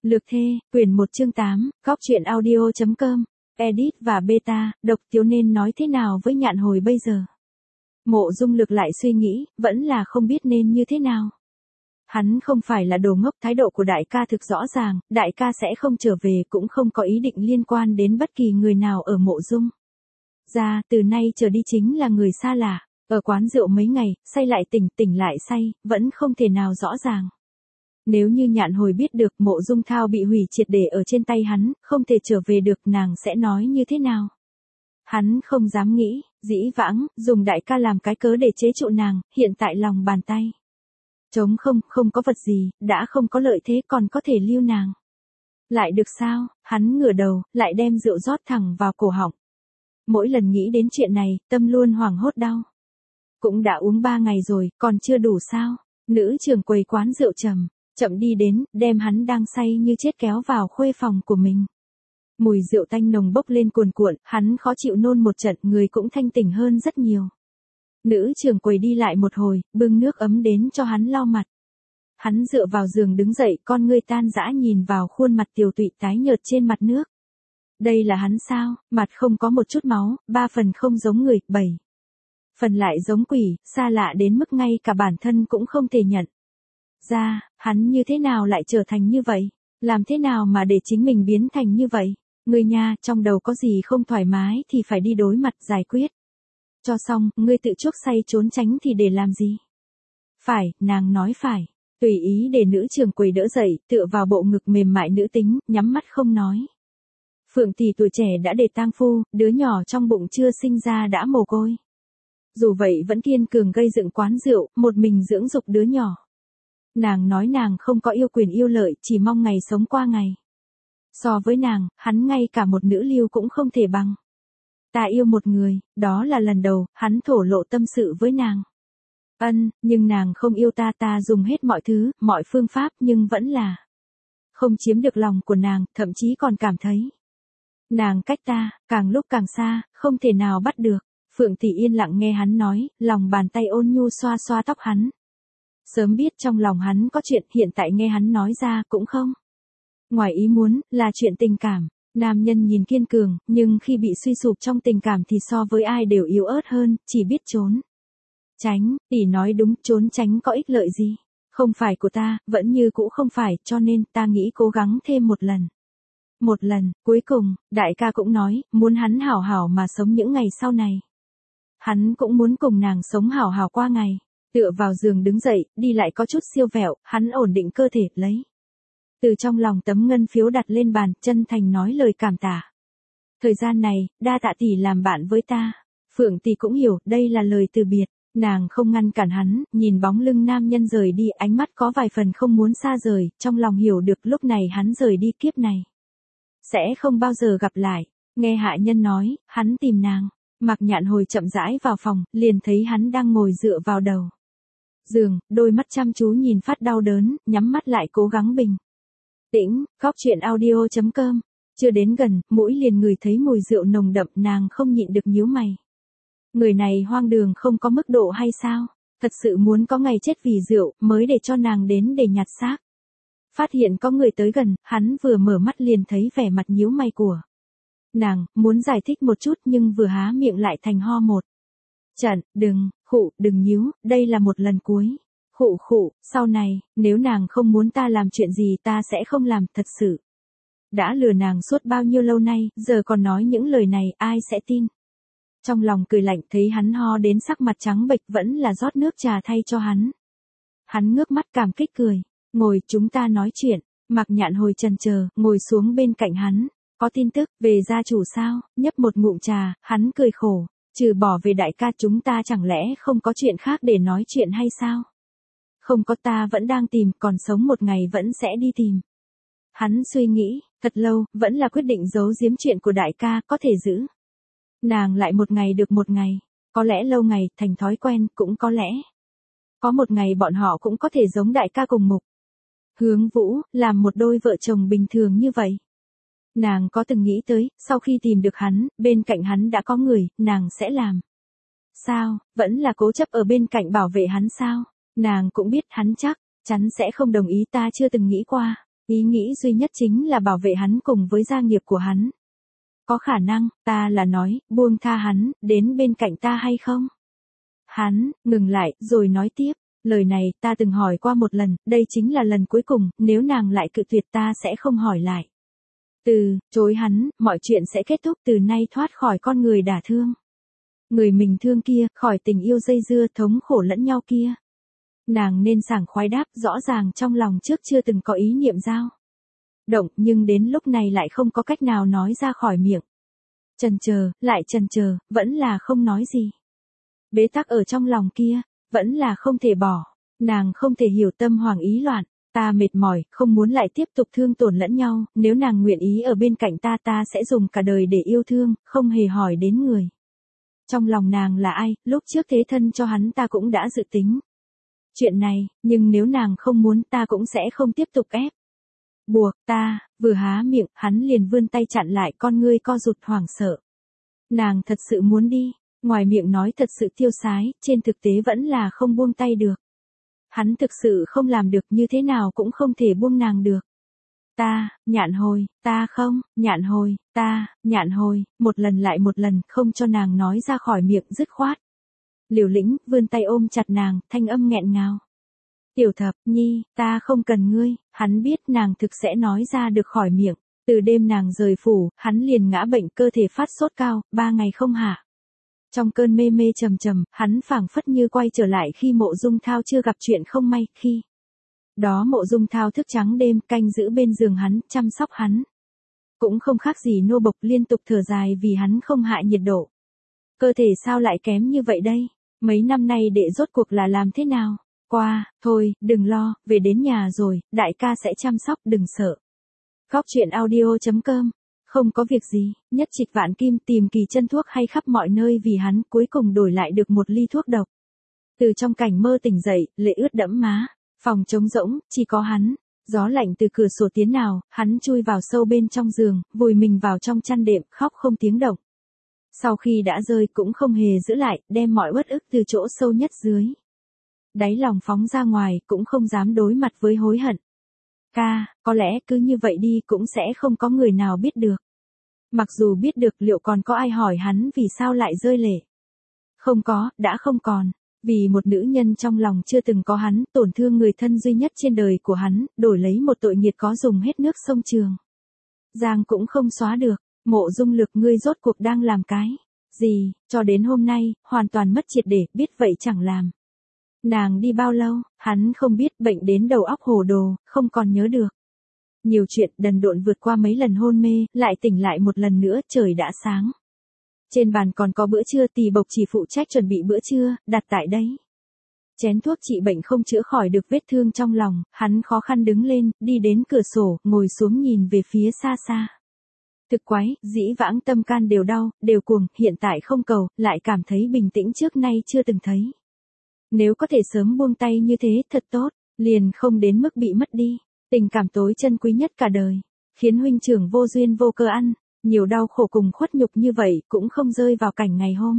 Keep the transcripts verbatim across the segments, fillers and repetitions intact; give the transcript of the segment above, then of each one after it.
Lược thê, quyển một chương tám, góc truyện audio.com, edit và beta, độc thiếu nên nói thế nào với Nhạn Hồi bây giờ? Mộ Dung Lược lại suy nghĩ, vẫn là không biết nên như thế nào. Hắn không phải là đồ ngốc, thái độ của đại ca thực rõ ràng, đại ca sẽ không trở về cũng không có ý định liên quan đến bất kỳ người nào ở Mộ Dung. Ra, từ nay trở đi chính là người xa lạ, ở quán rượu mấy ngày, say lại tỉnh, tỉnh lại say, vẫn không thể nào rõ ràng. Nếu như Nhạn Hồi biết được Mộ Dung Thao bị hủy triệt để ở trên tay hắn, không thể trở về được, nàng sẽ nói như thế nào? Hắn không dám nghĩ, dĩ vãng, dùng đại ca làm cái cớ để chế trụ nàng, hiện tại lòng bàn tay. Trống không, không có vật gì, đã không có lợi thế còn có thể lưu nàng. Lại được sao? Hắn ngửa đầu, lại đem rượu rót thẳng vào cổ họng. Mỗi lần nghĩ đến chuyện này, tâm luôn hoảng hốt đau. Cũng đã uống ba ngày rồi, còn chưa đủ sao? Nữ trưởng quầy quán rượu trầm, chậm đi đến, đem hắn đang say như chết kéo vào khuê phòng của mình. Mùi rượu tanh nồng bốc lên cuồn cuộn, hắn khó chịu nôn một trận, người cũng thanh tỉnh hơn rất nhiều. Nữ trưởng quầy đi lại một hồi, bưng nước ấm đến cho hắn lau mặt. Hắn dựa vào giường đứng dậy, con ngươi tan dã nhìn vào khuôn mặt tiều tụy tái nhợt trên mặt nước. Đây là hắn sao? Mặt không có một chút máu, ba phần không giống người, bảy phần lại giống quỷ, xa lạ đến mức ngay cả bản thân cũng không thể nhận ra, hắn như thế nào lại trở thành như vậy? Làm thế nào mà để chính mình biến thành như vậy? Ngươi nha, trong đầu có gì không thoải mái thì phải đi đối mặt giải quyết. Cho xong, ngươi tự chuốc say trốn tránh thì để làm gì? Phải, nàng nói phải. Tùy ý để nữ trưởng quầy đỡ dậy, tựa vào bộ ngực mềm mại nữ tính, nhắm mắt không nói. Phượng tỷ tuổi trẻ đã để tang phu, đứa nhỏ trong bụng chưa sinh ra đã mồ côi. Dù vậy vẫn kiên cường gây dựng quán rượu, một mình dưỡng dục đứa nhỏ. Nàng nói nàng không có yêu quyền yêu lợi, chỉ mong ngày sống qua ngày. So với nàng, hắn ngay cả một nữ lưu cũng không thể bằng. Ta yêu một người, đó là lần đầu, hắn thổ lộ tâm sự với nàng. Ân, nhưng nàng không yêu ta, ta dùng hết mọi thứ, mọi phương pháp nhưng vẫn là không chiếm được lòng của nàng, thậm chí còn cảm thấy nàng cách ta, càng lúc càng xa, không thể nào bắt được. Phượng tỷ yên lặng nghe hắn nói, lòng bàn tay ôn nhu xoa xoa tóc hắn. Sớm biết trong lòng hắn có chuyện, hiện tại nghe hắn nói ra cũng không ngoài ý muốn, là chuyện tình cảm. Nam nhân nhìn kiên cường, nhưng khi bị suy sụp trong tình cảm thì so với ai đều yếu ớt hơn, chỉ biết trốn tránh. Tỷ nói đúng, trốn tránh có ích lợi gì? Không phải của ta, vẫn như cũ không phải, cho nên ta nghĩ cố gắng thêm một lần. Một lần, cuối cùng, đại ca cũng nói, muốn hắn hảo hảo mà sống những ngày sau này. Hắn cũng muốn cùng nàng sống hảo hảo qua ngày. Tựa vào giường đứng dậy, đi lại có chút siêu vẹo, hắn ổn định cơ thể, lấy từ trong lòng tấm ngân phiếu đặt lên bàn, chân thành nói lời cảm tạ. Thời gian này, đa tạ tỷ làm bạn với ta. Phượng tỷ cũng hiểu, đây là lời từ biệt. Nàng không ngăn cản hắn, nhìn bóng lưng nam nhân rời đi, ánh mắt có vài phần không muốn xa rời, trong lòng hiểu được lúc này hắn rời đi kiếp này sẽ không bao giờ gặp lại. Nghe hạ nhân nói, hắn tìm nàng. Mạc Nhạn Hồi chậm rãi vào phòng, liền thấy hắn đang ngồi dựa vào đầu giường, đôi mắt chăm chú nhìn phát đau đớn, nhắm mắt lại cố gắng bình tĩnh. Góc truyện audio.com. Chưa đến gần, mũi liền ngửi thấy mùi rượu nồng đậm, nàng không nhịn được nhíu mày. Người này hoang đường không có mức độ hay sao? Thật sự muốn có ngày chết vì rượu, mới để cho nàng đến để nhặt xác. Phát hiện có người tới gần, hắn vừa mở mắt liền thấy vẻ mặt nhíu mày của nàng, muốn giải thích một chút nhưng vừa há miệng lại thành ho một trận. Đừng, khụ, đừng nhíu, đây là một lần cuối. Khụ khụ, sau này, nếu nàng không muốn ta làm chuyện gì ta sẽ không làm, thật sự. Đã lừa nàng suốt bao nhiêu lâu nay, giờ còn nói những lời này, ai sẽ tin? Trong lòng cười lạnh, thấy hắn ho đến sắc mặt trắng bệch, vẫn là rót nước trà thay cho hắn. Hắn ngước mắt cảm kích cười, ngồi, chúng ta nói chuyện. Mạc Nhạn Hồi chần chờ, ngồi xuống bên cạnh hắn. Có tin tức về gia chủ sao? Nhấp một ngụm trà, hắn cười khổ, trừ bỏ về đại ca chúng ta chẳng lẽ không có chuyện khác để nói chuyện hay sao? Không có, ta vẫn đang tìm, còn sống một ngày vẫn sẽ đi tìm. Hắn suy nghĩ, thật lâu, vẫn là quyết định giấu giếm chuyện của đại ca, có thể giữ nàng lại một ngày được một ngày. Có lẽ lâu ngày, thành thói quen, cũng có lẽ có một ngày bọn họ cũng có thể giống đại ca cùng Mục Hướng Vũ, làm một đôi vợ chồng bình thường như vậy. Nàng có từng nghĩ tới, sau khi tìm được hắn, bên cạnh hắn đã có người, nàng sẽ làm sao? Vẫn là cố chấp ở bên cạnh bảo vệ hắn sao? Nàng cũng biết hắn chắc chắn sẽ không đồng ý, ta chưa từng nghĩ qua. Ý nghĩ duy nhất chính là bảo vệ hắn cùng với gia nghiệp của hắn. Có khả năng, ta là nói, buông tha hắn, đến bên cạnh ta hay không? Hắn, ngừng lại, rồi nói tiếp, lời này ta từng hỏi qua một lần, đây chính là lần cuối cùng, nếu nàng lại cự tuyệt ta sẽ không hỏi lại. Từ, chối hắn, mọi chuyện sẽ kết thúc từ nay thoát khỏi con người đả thương. Người mình thương kia, khỏi tình yêu dây dưa thống khổ lẫn nhau kia. Nàng nên sảng khoái đáp, rõ ràng trong lòng trước chưa từng có ý niệm giao động, nhưng đến lúc này lại không có cách nào nói ra khỏi miệng. Chần chờ, lại chần chờ, vẫn là không nói gì. Bế tắc ở trong lòng kia, vẫn là không thể bỏ. Nàng không thể hiểu tâm hoàng ý loạn, ta mệt mỏi, không muốn lại tiếp tục thương tổn lẫn nhau, nếu nàng nguyện ý ở bên cạnh ta ta sẽ dùng cả đời để yêu thương, không hề hỏi đến người. Trong lòng nàng là ai, lúc trước thế thân cho hắn ta cũng đã dự tính chuyện này, nhưng nếu nàng không muốn ta cũng sẽ không tiếp tục ép buộc ta. Vừa há miệng, hắn liền vươn tay chặn lại, con ngươi co rụt hoảng sợ. Nàng thật sự muốn đi, ngoài miệng nói thật sự tiêu sái, trên thực tế vẫn là không buông tay được. Hắn thực sự không làm được, như thế nào cũng không thể buông nàng được. Ta, Nhạn Hồi, ta không, Nhạn Hồi, ta, Nhạn Hồi, một lần lại một lần, không cho nàng nói ra khỏi miệng, dứt khoát. Liều lĩnh, vươn tay ôm chặt nàng, thanh âm nghẹn ngào. Tiểu Thập Nhi, ta không cần ngươi. Hắn biết nàng thực sẽ nói ra được khỏi miệng. Từ đêm nàng rời phủ, hắn liền ngã bệnh, cơ thể phát sốt cao, ba ngày không hạ. Trong cơn mê mê trầm trầm, hắn phảng phất như quay trở lại khi Mộ Dung Thao chưa gặp chuyện không may, khi đó Mộ Dung Thao thức trắng đêm, canh giữ bên giường hắn, chăm sóc hắn. Cũng không khác gì nô bộc, liên tục thở dài vì hắn không hạ nhiệt độ. Cơ thể sao lại kém như vậy đây? Mấy năm nay đệ rốt cuộc là làm thế nào? Qua, thôi, đừng lo, về đến nhà rồi, đại ca sẽ chăm sóc, đừng sợ. Góc chuyện audio chấm com. Không có việc gì, nhất trịch vạn kim tìm kỳ chân thuốc hay khắp mọi nơi vì hắn, cuối cùng đổi lại được một ly thuốc độc. Từ trong cảnh mơ tỉnh dậy, lệ ướt đẫm má, phòng trống rỗng, chỉ có hắn. Gió lạnh từ cửa sổ tiến nào, hắn chui vào sâu bên trong giường, vùi mình vào trong chăn đệm, khóc không tiếng động. Sau khi đã rơi cũng không hề giữ lại, đem mọi uất ức từ chỗ sâu nhất dưới đáy lòng phóng ra ngoài, cũng không dám đối mặt với hối hận. Ca, có lẽ cứ như vậy đi cũng sẽ không có người nào biết được. Mặc dù biết được, liệu còn có ai hỏi hắn vì sao lại rơi lệ? Không có, đã không còn. Vì một nữ nhân trong lòng chưa từng có hắn, tổn thương người thân duy nhất trên đời của hắn, đổi lấy một tội nghiệt có dùng hết nước sông Trường Giang cũng không xóa được. Mộ Dung Lực, ngươi rốt cuộc đang làm cái gì? Cho đến hôm nay, hoàn toàn mất triệt để, biết vậy chẳng làm. Nàng đi bao lâu, hắn không biết, bệnh đến đầu óc hồ đồ, không còn nhớ được. Nhiều chuyện, đần độn vượt qua mấy lần hôn mê, lại tỉnh lại một lần nữa, trời đã sáng. Trên bàn còn có bữa trưa, Tỳ Bộc chỉ phụ trách chuẩn bị bữa trưa, đặt tại đấy. Chén thuốc trị bệnh không chữa khỏi được vết thương trong lòng, hắn khó khăn đứng lên, đi đến cửa sổ, ngồi xuống nhìn về phía xa xa. Thực quái, dĩ vãng tâm can đều đau, đều cuồng, hiện tại không cầu, lại cảm thấy bình tĩnh trước nay chưa từng thấy. Nếu có thể sớm buông tay như thế, thật tốt, liền không đến mức bị mất đi tình cảm tối chân quý nhất cả đời, khiến huynh trưởng vô duyên vô cơ ăn nhiều đau khổ cùng khuất nhục như vậy, cũng không rơi vào cảnh ngày hôm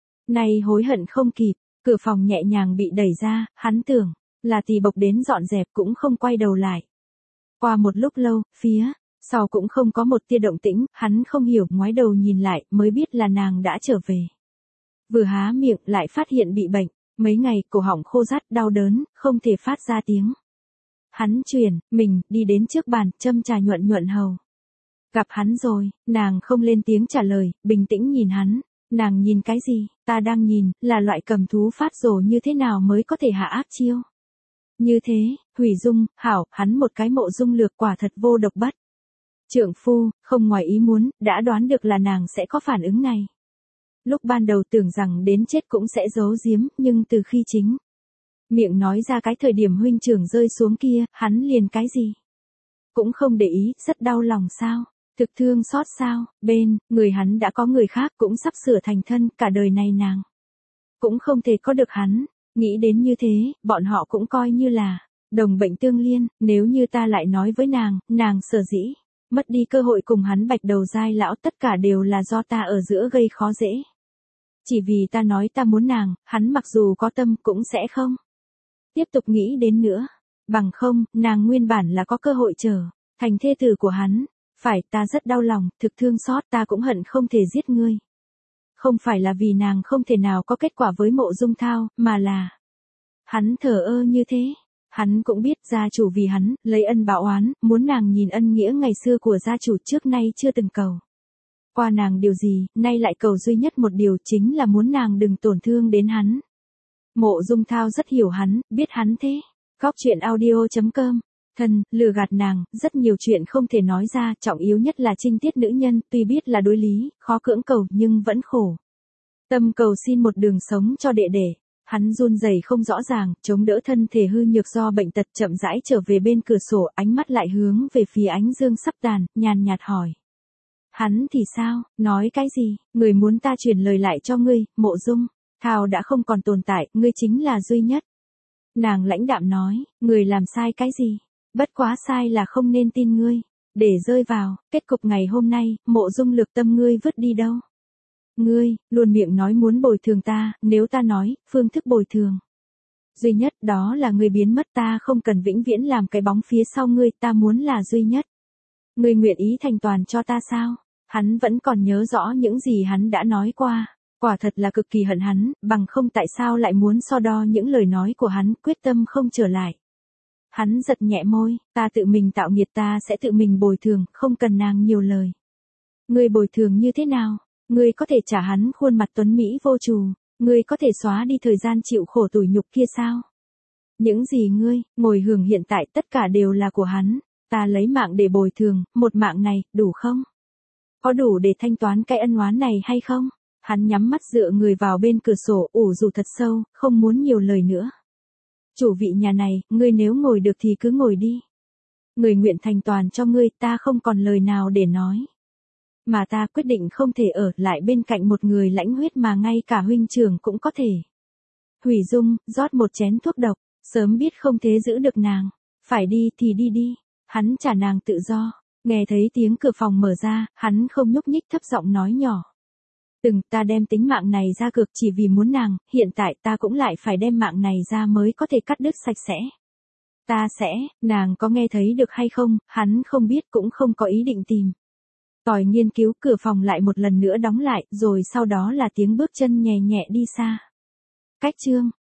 nay hối hận không kịp. Cửa phòng nhẹ nhàng bị đẩy ra, hắn tưởng là Tỳ Bộc đến dọn dẹp, cũng không quay đầu lại. Qua một lúc lâu, phía sau cũng không có một tia động tĩnh, hắn không hiểu, ngoái đầu nhìn lại, mới biết là nàng đã trở về. Vừa há miệng, lại phát hiện bị bệnh. Mấy ngày, cổ họng khô rát, đau đớn, không thể phát ra tiếng. Hắn chuyển mình, đi đến trước bàn, châm trà nhuận nhuận hầu. Gặp hắn rồi, nàng không lên tiếng trả lời, bình tĩnh nhìn hắn. Nàng nhìn cái gì? Ta đang nhìn, là loại cầm thú phát rồ như thế nào mới có thể hạ ác chiêu. Như thế, hủy dung, hảo, hắn một cái Mộ Dung Lược quả thật vô độc bất trượng phu, không ngoài ý muốn, đã đoán được là nàng sẽ có phản ứng này. Lúc ban đầu tưởng rằng đến chết cũng sẽ giấu giếm, nhưng từ khi chính miệng nói ra cái thời điểm huynh trưởng rơi xuống kia, hắn liền cái gì cũng không để ý, rất đau lòng sao, thực thương xót sao, bên người hắn đã có người khác, cũng sắp sửa thành thân, cả đời này nàng cũng không thể có được hắn. Nghĩ đến như thế, bọn họ cũng coi như là đồng bệnh tương liên, nếu như ta lại nói với nàng, nàng sở dĩ mất đi cơ hội cùng hắn bạch đầu giai lão, tất cả đều là do ta ở giữa gây khó dễ. Chỉ vì ta nói ta muốn nàng, hắn mặc dù có tâm cũng sẽ không tiếp tục nghĩ đến nữa. Bằng không, nàng nguyên bản là có cơ hội trở thành thê tử của hắn. Phải, ta rất đau lòng, thực thương xót, ta cũng hận không thể giết ngươi. Không phải là vì nàng không thể nào có kết quả với Mộ Dung Thao, mà là hắn thờ ơ như thế. Hắn cũng biết gia chủ vì hắn, lấy ân báo oán, muốn nàng nhìn ân nghĩa ngày xưa của gia chủ trước nay chưa từng cầu qua nàng điều gì, nay lại cầu duy nhất một điều chính là muốn nàng đừng tổn thương đến hắn. Mộ Dung Thao rất hiểu hắn, biết hắn thế. Góc truyện audio chấm com. Thân, lừa gạt nàng, rất nhiều chuyện không thể nói ra, trọng yếu nhất là trinh tiết nữ nhân, tuy biết là đối lý, khó cưỡng cầu nhưng vẫn khổ. Tâm cầu xin một đường sống cho đệ đệ. Hắn run rẩy không rõ ràng, chống đỡ thân thể hư nhược do bệnh tật chậm rãi trở về bên cửa sổ, ánh mắt lại hướng về phía ánh dương sắp tàn, nhàn nhạt hỏi. Hắn thì sao, nói cái gì, người muốn ta truyền lời lại cho ngươi, Mộ Dung Thao đã không còn tồn tại, ngươi chính là duy nhất. Nàng lãnh đạm nói, người làm sai cái gì, bất quá sai là không nên tin ngươi, để rơi vào, kết cục ngày hôm nay, Mộ Dung Lược Tâm ngươi vứt đi đâu. Ngươi, luôn miệng nói muốn bồi thường ta, nếu ta nói, phương thức bồi thường duy nhất đó là ngươi biến mất, ta không cần vĩnh viễn làm cái bóng phía sau ngươi, ta muốn là duy nhất. Ngươi nguyện ý thành toàn cho ta sao? Hắn vẫn còn nhớ rõ những gì hắn đã nói qua, quả thật là cực kỳ hận hắn, bằng không tại sao lại muốn so đo những lời nói của hắn, quyết tâm không trở lại. Hắn giật nhẹ môi, ta tự mình tạo nghiệt, ta sẽ tự mình bồi thường, không cần nàng nhiều lời. Ngươi bồi thường như thế nào? Ngươi có thể trả hắn khuôn mặt tuấn mỹ vô trù, ngươi có thể xóa đi thời gian chịu khổ tủi nhục kia sao? Những gì ngươi ngồi hưởng hiện tại tất cả đều là của hắn, ta lấy mạng để bồi thường, một mạng này, đủ không? Có đủ để thanh toán cái ân oán này hay không? Hắn nhắm mắt dựa người vào bên cửa sổ, ủ rũ thật sâu, không muốn nhiều lời nữa. Chủ vị nhà này, ngươi nếu ngồi được thì cứ ngồi đi. Người nguyện thành toàn cho ngươi, ta không còn lời nào để nói. Mà ta quyết định không thể ở lại bên cạnh một người lãnh huyết mà ngay cả huynh trưởng cũng có thể. Hủy Dung, rót một chén thuốc độc, sớm biết không thế giữ được nàng. Phải đi thì đi đi, hắn trả nàng tự do. Nghe thấy tiếng cửa phòng mở ra, hắn không nhúc nhích, thấp giọng nói nhỏ. Từng, ta đem tính mạng này ra cược chỉ vì muốn nàng, hiện tại ta cũng lại phải đem mạng này ra mới có thể cắt đứt sạch sẽ. Ta sẽ, nàng có nghe thấy được hay không, hắn không biết cũng không có ý định tìm tòi nghiên cứu. Cửa phòng lại một lần nữa đóng lại, rồi sau đó là tiếng bước chân nhẹ nhẹ đi xa. Cách chương